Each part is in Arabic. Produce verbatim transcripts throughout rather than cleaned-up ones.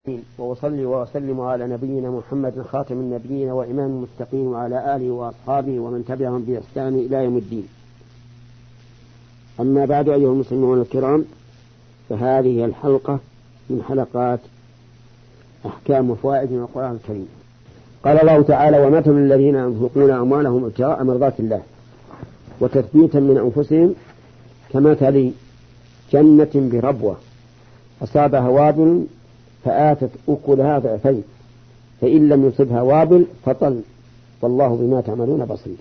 وأصلي وأسلم على نبينا محمد خاتم النبيين وإمام المتقين وعلى آله وأصحابه ومن تبعهم بإحسان إلى يوم الدين. أما بعد، أيها المسلمون الكرام، فهذه الحلقة من حلقات أحكام وفوائد من القرآن الكريم. قال الله تعالى: ومثل الذين ينفقون أموالهم ابتغاء مرضات الله وتثبيتا من أنفسهم كمثل جنة بربوة أصابها وابل فآتت أكلها ضعفين فإن لم يصبها وابل فطل والله بما تعملون بصير.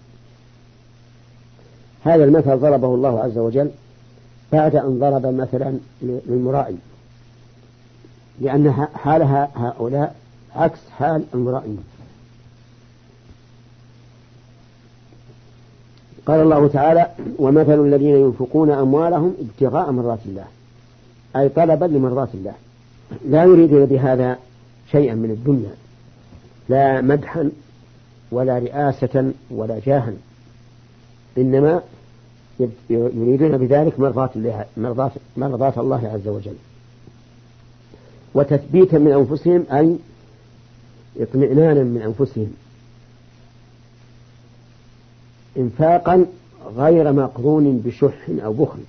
هذا المثل ضربه الله عز وجل بعد أن ضرب مثلا للمرائي، لأن حال هؤلاء عكس حال المرائين. قال الله تعالى: ومثل الذين ينفقون أموالهم ابتغاء مرضات الله، أي طلبا لمرضات الله، لا يريدون بهذا شيئا من الدنيا، لا مدحا ولا رئاسة ولا جاها، إنما يريدون بذلك مرضات الله, مرضات, مرضات الله عز وجل. وتثبيتا من أنفسهم أي اطمئنانا من أنفسهم، انفاقا غير مقرون بشح أو بخل،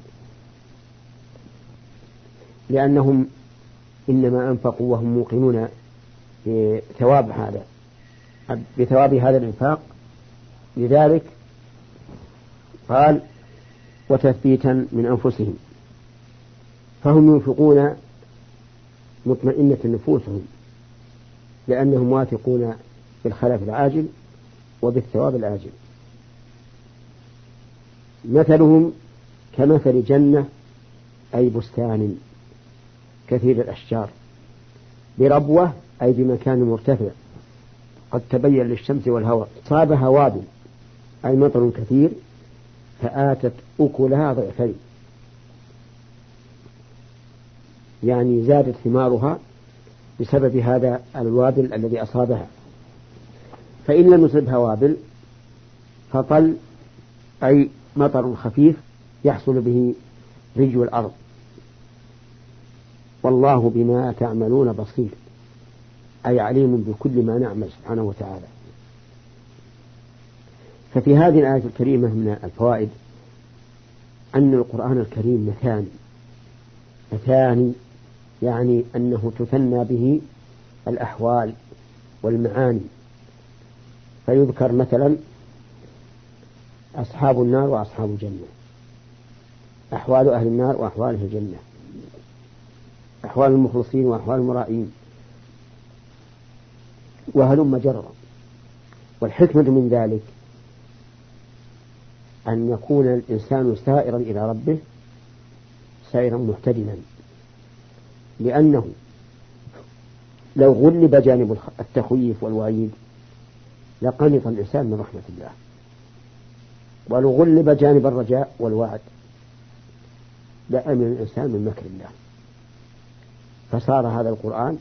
لأنهم إنما أنفقوا وهم موقنون بثواب هذا بثواب هذا الإنفاق. لذلك قال: وتثبيتا من أنفسهم، فهم ينفقون مطمئنة نفوسهم لأنهم واثقون بالخلف العاجل وبالثواب الآجل. مثلهم كمثل جنة أي بستان كثير الأشجار بربوة أي بمكان مرتفع قد تبين للشمس والهواء صابها وابل أي مطر كثير فآتت أكلها ضعفين، يعني زادت ثمارها بسبب هذا الوابل الذي أصابها. فإن لم يصبها وابل فطل أي مطر خفيف يحصل به رجو الأرض والله بما تعملون بصير، أي عليم بكل ما نعمل سبحانه وتعالى. ففي هذه الآية الكريمة من الفوائد أن القرآن الكريم مثاني مثاني يعني أنه تثنى به الأحوال والمعاني، فيذكر مثلا أصحاب النار وأصحاب الجنة، أحوال أهل النار وأحوال أهل الجنة، أحوال المخلصين وأحوال المرائين، وهلم جرا. والحكمة من ذلك أن يكون الإنسان سائرا إلى ربه سائرا محتدما، لأنه لو غلب جانب التخويف والوعيد لقنط الإنسان من رحمة الله، ولو غلب جانب الرجاء والوعد لأمن الإنسان من مكر الله. فصار هذا القرآن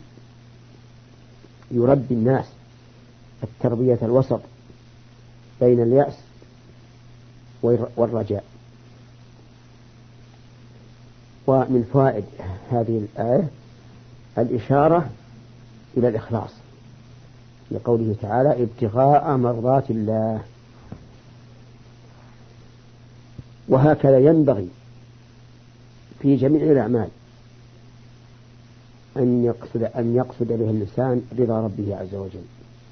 يربي الناس التربية الوسط بين اليأس والرجاء. ومن فوائد هذه الآية الإشارة إلى الإخلاص لقوله تعالى: ابتغاء مرضات الله. وهكذا ينبغي في جميع الأعمال أن يقصد أن يقصد به الإنسان رضا ربه عز وجل.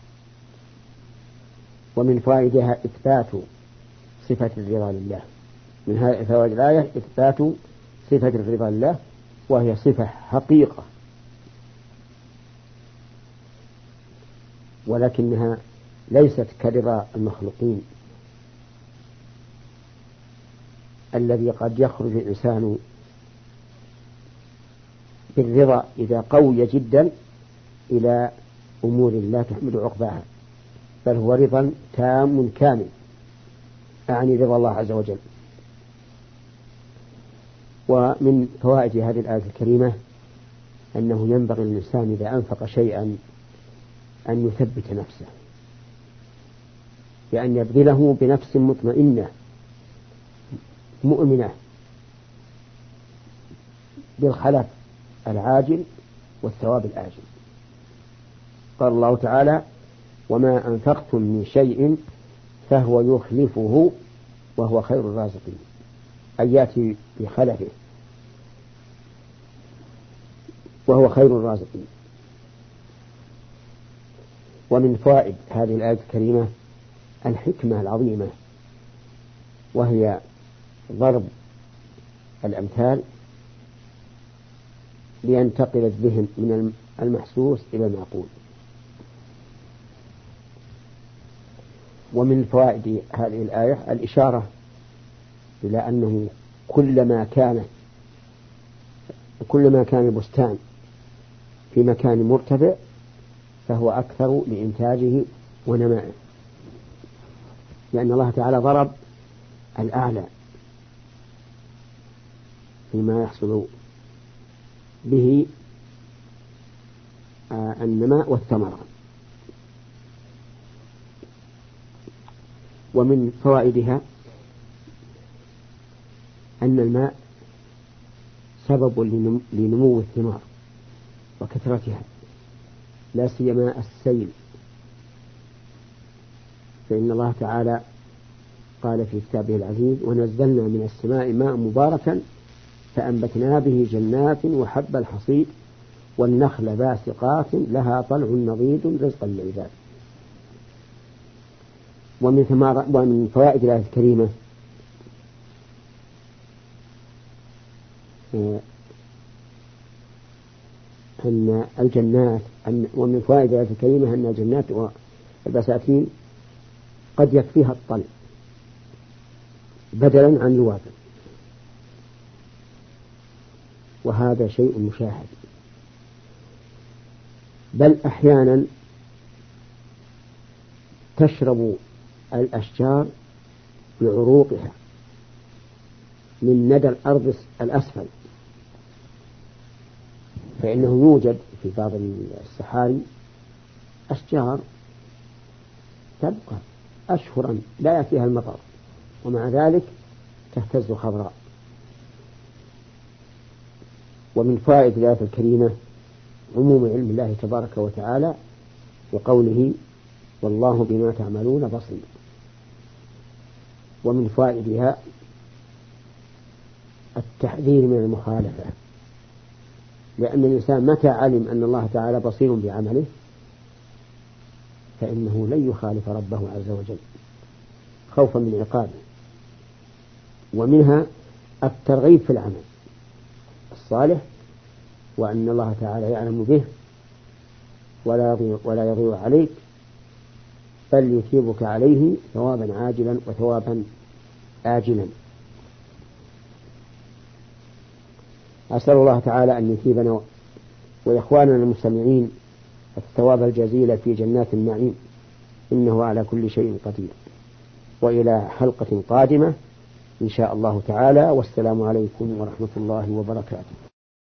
ومن فوائدها إثبات صفة الرضا لله، من هذه فوائد الآية إثبات صفة الرضا لله، وهي صفة حقيقة ولكنها ليست كرضا المخلوقين الذي قد يخرج الإنسان بالرضا إذا قوي جدا إلى أمور لا تحمد عقباها، بل هو رضا تام كامل، أعني رضا الله عز وجل. ومن فوائد هذه الآية الكريمة أنه ينبغي للإنسان إذا أنفق شيئا أن يثبت نفسه، بأن يبذله بنفس مطمئنة مؤمنة بالخلف العاجل والثواب الآجل. قال الله تعالى وما أنفقتم من شيء فهو يخلفه وهو خير الرازقين، أي يأتي بخلفه وهو خير الرازقين. ومن فوائد هذه الآية الكريمة الحكمة العظيمة، وهي ضرب الأمثال لينتقل الذهن من المحسوس إلى المعقول. ومن فوائد هذه الآية الإشارة إلى أنه كلما كان كلما كان البستان في مكان مرتفع فهو أكثر لإنتاجه ونمائه، لأن الله تعالى ضرب الأعلى فيما يحصل به النماء والثمرة. ومن فوائدها أن الماء سبب لنمو الثمار وكثرتها، لا سيما السيل، فإن الله تعالى قال في كتابه العزيز ونزلنا من السماء ماء مباركا فأنبتنا به جنات وحب الحصيد والنخل باسقات لها طلع نضيد رزقا للعباد. ومن ثمار ومن فوائد الآية الكريمة أن الجنات أن ومن فوائد الآية الكريمة أن الجنات والبساتين قد يكفيها الطلع بدلا عن الوابل، وهذا شيء مشاهد، بل أحيانا تشرب الأشجار بعروقها من ندى الأرض الأسفل، فإنه يوجد في بعض الصحاري أشجار تبقى أشهرا لا يأتيها المطر ومع ذلك تهتز خضراء. ومن فوائد الآية الكريمة عموم علم الله تبارك وتعالى وقوله والله بما تعملون بصير. ومن فوائدها التحذير من المخالفة، لأن الإنسان متى علم أن الله تعالى بصير بعمله فإنه لن يخالف ربه عز وجل خوفا من عقابه. ومنها الترغيب في العمل الصالح، وأن الله تعالى يعلم به ولا يضيع, ولا يضيع عليك، بل يثيبك عليه ثوابا عاجلا وثوابا آجلا. أسأل الله تعالى أن يثيبنا وإخواننا المستمعين الثواب الجزيل في جنات النعيم، إنه على كل شيء قدير. وإلى حلقة قادمة إن شاء الله تعالى، والسلام عليكم ورحمة الله وبركاته.